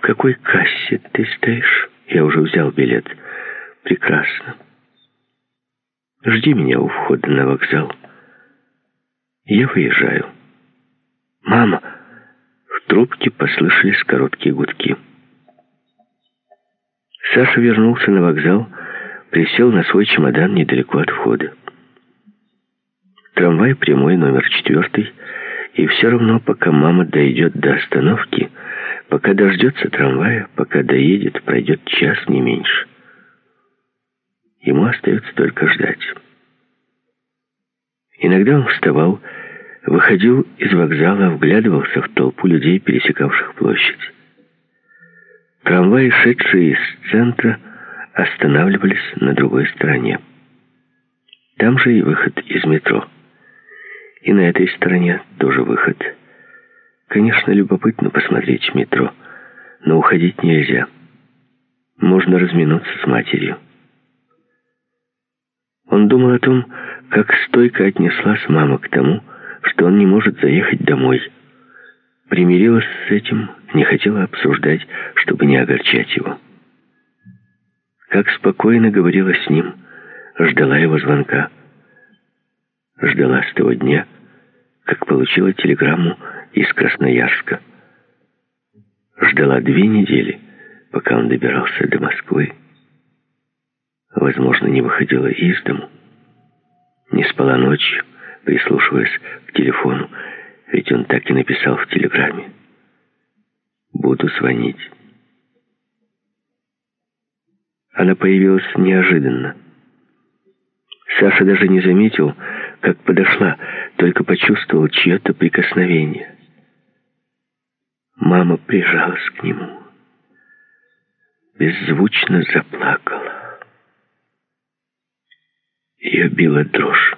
какой кассе ты стоишь? Я уже взял билет. Прекрасно. Жди меня у входа на вокзал. Я выезжаю. Мама! В трубке послышались короткие гудки. Саша вернулся на вокзал, присел на свой чемодан недалеко от входа. Трамвай прямой, номер 4, и все равно, пока мама дойдет до остановки, пока дождется трамвая, пока доедет, пройдет час, не меньше. Ему остается только ждать. Иногда он вставал, выходил из вокзала, вглядывался в толпу людей, пересекавших площадь. Трамваи, шедшие из центра, останавливались на другой стороне. Там же и выход из метро. И на этой стороне тоже выход. Конечно, любопытно посмотреть метро, но уходить нельзя. Можно разминуться с матерью. Он думал о том, как стойко отнеслась мама к тому, что он не может заехать домой. Примирилась с этим, не хотела обсуждать, чтобы не огорчать его. Как спокойно говорила с ним, ждала его звонка. Ждала с того дня, как получила телеграмму из Красноярска. Ждала 2 недели, пока он добирался до Москвы. Возможно, не выходила из дому. Не спала ночью, прислушиваясь к телефону, ведь он так и написал в телеграмме: «Буду звонить». Она появилась неожиданно. Саша даже не заметил, как подошла, только почувствовал чье-то прикосновение. Мама прижалась к нему, беззвучно заплакала. Ее била дрожь.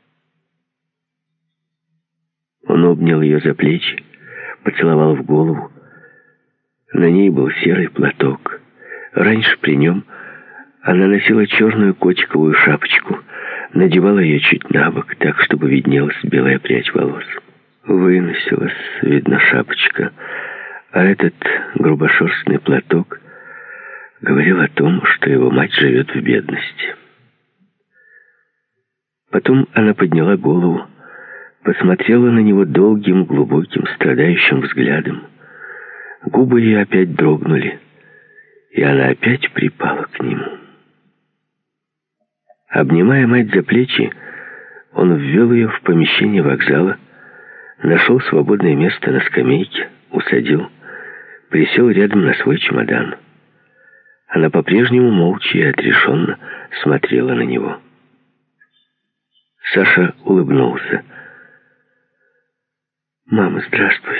Он обнял ее за плечи, поцеловал в голову. На ней был серый платок. Раньше при нем она носила черную котиковую шапочку, надевала ее чуть на бок, так, чтобы виднелась белая прядь волос. Выносилась, видно, шапочка, а этот грубошерстный платок говорил о том, что его мать живет в бедности. Потом она подняла голову, посмотрела на него долгим, глубоким, страдающим взглядом. Губы ее опять дрогнули, и она опять припала к нему. Обнимая мать за плечи, он ввел ее в помещение вокзала, нашел свободное место на скамейке, усадил, присел рядом на свой чемодан. Она по-прежнему молча и отрешенно смотрела на него. Саша улыбнулся. «Мама, здравствуй.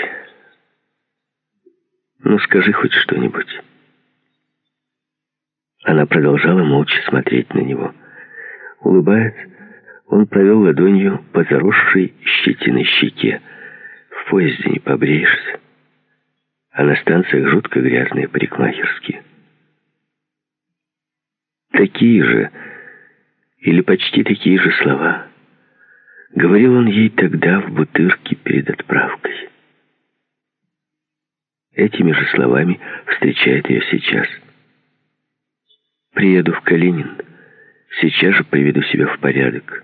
Ну, скажи хоть что-нибудь». Она продолжала молча смотреть на него. Улыбаясь, он провел ладонью по заросшей щетиной щеке. В поезде не побреешься. А на станциях жутко грязные парикмахерские. Такие же, или почти такие же слова говорил он ей тогда в Бутырке перед отправкой. Этими же словами встречает ее сейчас. «Приеду в Калинин, сейчас же приведу себя в порядок».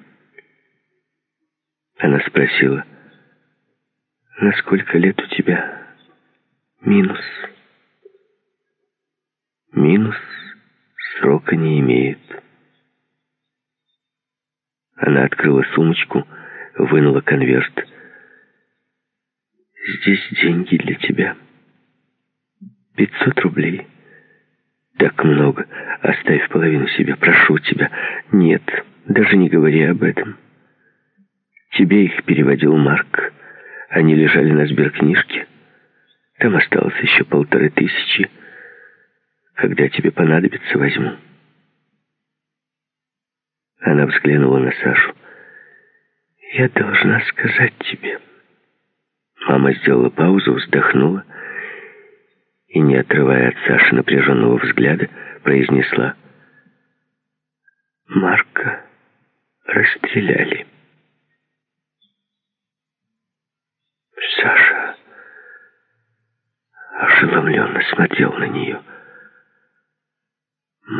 Она спросила: «На сколько лет у тебя минус?» «Минус срока не имеет». Она открыла сумочку, вынула конверт. «Здесь деньги для тебя. 500 рублей. Так много. Оставь половину себе, прошу тебя». «Нет, даже не говори об этом. Тебе их переводил Марк. Они лежали на сберкнижке. Там осталось еще 1500. Когда тебе понадобится, возьму». Она взглянула на Сашу. «Я должна сказать тебе». Мама сделала паузу, вздохнула и, не отрывая от Саши напряженного взгляда, произнесла: «Марка расстреляли». «Саша, ошеломленно смотрел на нее.